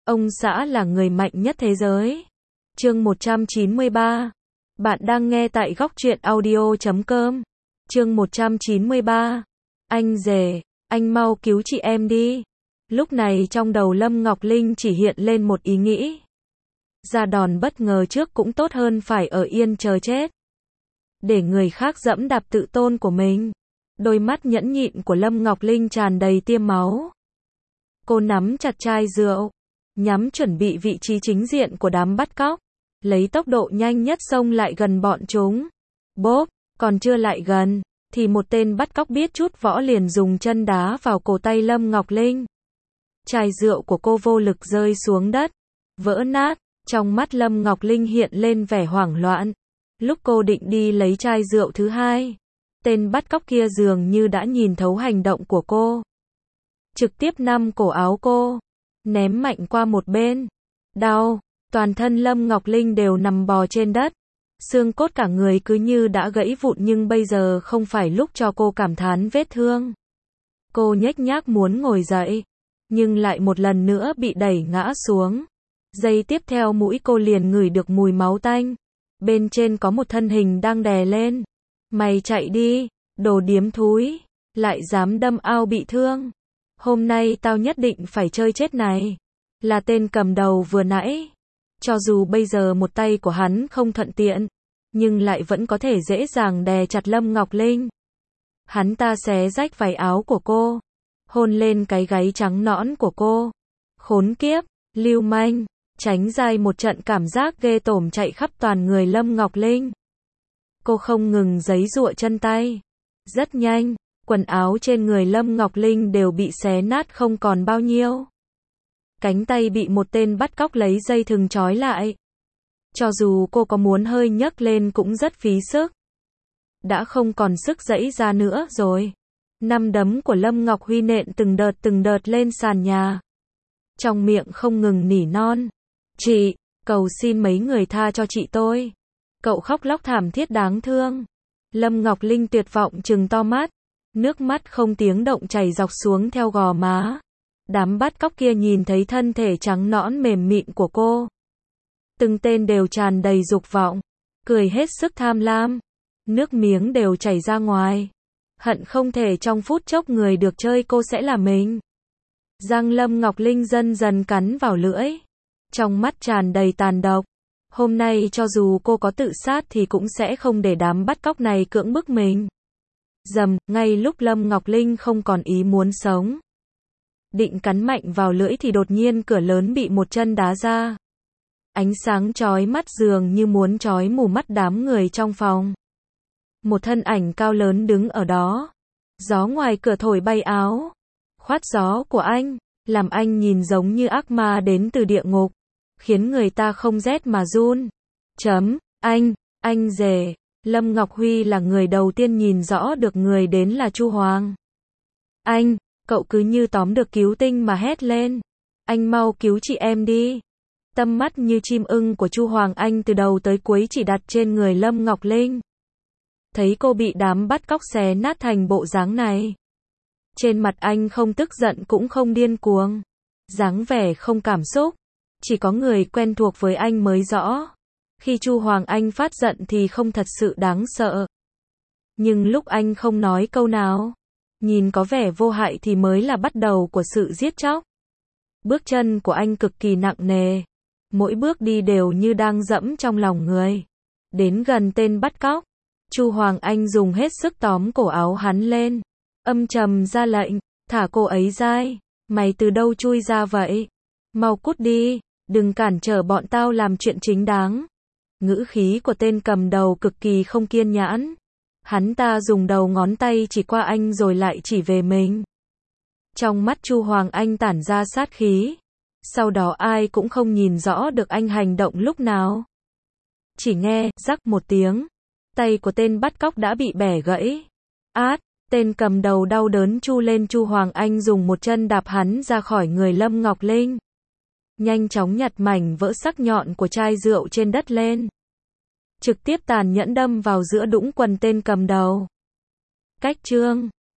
Ông xã là người mạnh nhất thế giới. Chương 193. Bạn đang nghe tại Góc Truyện Audio.com. Chương 193. Anh rể, anh mau cứu chị em đi. Lúc này trong đầu Lâm Ngọc Linh chỉ hiện lên một ý nghĩ. Ra đòn bất ngờ trước cũng tốt hơn phải ở yên chờ chết. Để người khác dẫm đạp tự tôn của mình. Đôi mắt nhẫn nhịn của Lâm Ngọc Linh tràn đầy tia máu. Cô nắm chặt chai rượu, nhắm chuẩn bị vị trí chính diện của đám bắt cóc, lấy tốc độ nhanh nhất xông lại gần bọn chúng. Bốp, còn chưa lại gần, thì một tên bắt cóc biết chút võ liền dùng chân đá vào cổ tay Lâm Ngọc Linh. Chai rượu của cô vô lực rơi xuống đất, vỡ nát, trong mắt Lâm Ngọc Linh hiện lên vẻ hoảng loạn. Lúc cô định đi lấy chai rượu thứ hai, tên bắt cóc kia dường như đã nhìn thấu hành động của cô. Trực tiếp nắm cổ áo cô, ném mạnh qua một bên. Đau, toàn thân Lâm Ngọc Linh đều nằm bò trên đất. Xương cốt cả người cứ như đã gãy vụn nhưng bây giờ không phải lúc cho cô cảm thán vết thương. Cô nhếch nhác muốn ngồi dậy, nhưng lại một lần nữa bị đẩy ngã xuống. Giây tiếp theo mũi cô liền ngửi được mùi máu tanh. Bên trên có một thân hình đang đè lên. Mày chạy đi, đồ điếm thúi, lại dám đâm ao bị thương. Hôm nay tao nhất định phải chơi chết này. Là tên cầm đầu vừa nãy. Cho dù bây giờ một tay của hắn không thuận tiện, nhưng lại vẫn có thể dễ dàng đè chặt Lâm Ngọc Linh. Hắn ta xé rách váy áo của cô, hôn lên cái gáy trắng nõn của cô. Khốn kiếp, lưu manh, tránh dai một trận cảm giác ghê tởm chạy khắp toàn người Lâm Ngọc Linh. Cô không ngừng giãy giụa chân tay. Rất nhanh, quần áo trên người Lâm Ngọc Linh đều bị xé nát không còn bao nhiêu. Cánh tay bị một tên bắt cóc lấy dây thừng trói lại. Cho dù cô có muốn hơi nhấc lên cũng rất phí sức. Đã không còn sức giãy ra nữa rồi. Năm đấm của Lâm Ngọc Huy nện từng đợt lên sàn nhà. Trong miệng không ngừng nỉ non. Chị, cầu xin mấy người tha cho chị tôi. Cậu khóc lóc thảm thiết đáng thương. Lâm Ngọc Linh tuyệt vọng trừng to mắt. Nước mắt không tiếng động chảy dọc xuống theo gò má. Đám bắt cóc kia nhìn thấy thân thể trắng nõn mềm mịn của cô. Từng tên đều tràn đầy dục vọng. Cười hết sức tham lam. Nước miếng đều chảy ra ngoài. Hận không thể trong phút chốc người được chơi cô sẽ là mình. Răng Lâm Ngọc Linh dần dần cắn vào lưỡi. Trong mắt tràn đầy tàn độc. Hôm nay cho dù cô có tự sát thì cũng sẽ không để đám bắt cóc này cưỡng bức mình. Rầm, ngay lúc Lâm Ngọc Linh không còn ý muốn sống. Định cắn mạnh vào lưỡi thì đột nhiên cửa lớn bị một chân đá ra. Ánh sáng chói mắt dường như muốn chói mù mắt đám người trong phòng. Một thân ảnh cao lớn đứng ở đó. Gió ngoài cửa thổi bay áo. Khoát gió của anh, làm anh nhìn giống như ác ma đến từ địa ngục. Khiến người ta không rét mà run. Anh rể. Lâm Ngọc Huy là người đầu tiên nhìn rõ được người đến là Chu Hoàng. Cậu cứ như tóm được cứu tinh mà hét lên. Anh mau cứu chị em đi. Tâm mắt như chim ưng của Chu Hoàng Anh từ đầu tới cuối chỉ đặt trên người Lâm Ngọc Linh. Thấy cô bị đám bắt cóc xé nát thành bộ dáng này. Trên mặt anh không tức giận cũng không điên cuồng. Dáng vẻ không cảm xúc. Chỉ có người quen thuộc với anh mới rõ. Khi Chu Hoàng Anh phát giận thì không thật sự đáng sợ. Nhưng lúc anh không nói câu nào, nhìn có vẻ vô hại thì mới là bắt đầu của sự giết chóc. Bước chân của anh cực kỳ nặng nề. Mỗi bước đi đều như đang dẫm trong lòng người. Đến gần tên bắt cóc, Chu Hoàng Anh dùng hết sức tóm cổ áo hắn lên. Âm trầm ra lệnh, thả cô ấy ra. Mày từ đâu chui ra vậy? Mau cút đi, đừng cản trở bọn tao làm chuyện chính đáng. Ngữ khí của tên cầm đầu cực kỳ không kiên nhẫn. Hắn ta dùng đầu ngón tay chỉ qua anh rồi lại chỉ về mình. Trong mắt Chu Hoàng Anh tản ra sát khí. Sau đó ai cũng không nhìn rõ được anh hành động lúc nào. Chỉ nghe, rắc một tiếng. Tay của tên bắt cóc đã bị bẻ gãy. Tên cầm đầu đau đớn chu lên. Chu Hoàng Anh dùng một chân đạp hắn ra khỏi người Lâm Ngọc Linh. Nhanh chóng nhặt mảnh vỡ sắc nhọn của chai rượu trên đất lên. Trực tiếp tàn nhẫn đâm vào giữa đũng quần tên cầm đầu. Cách chương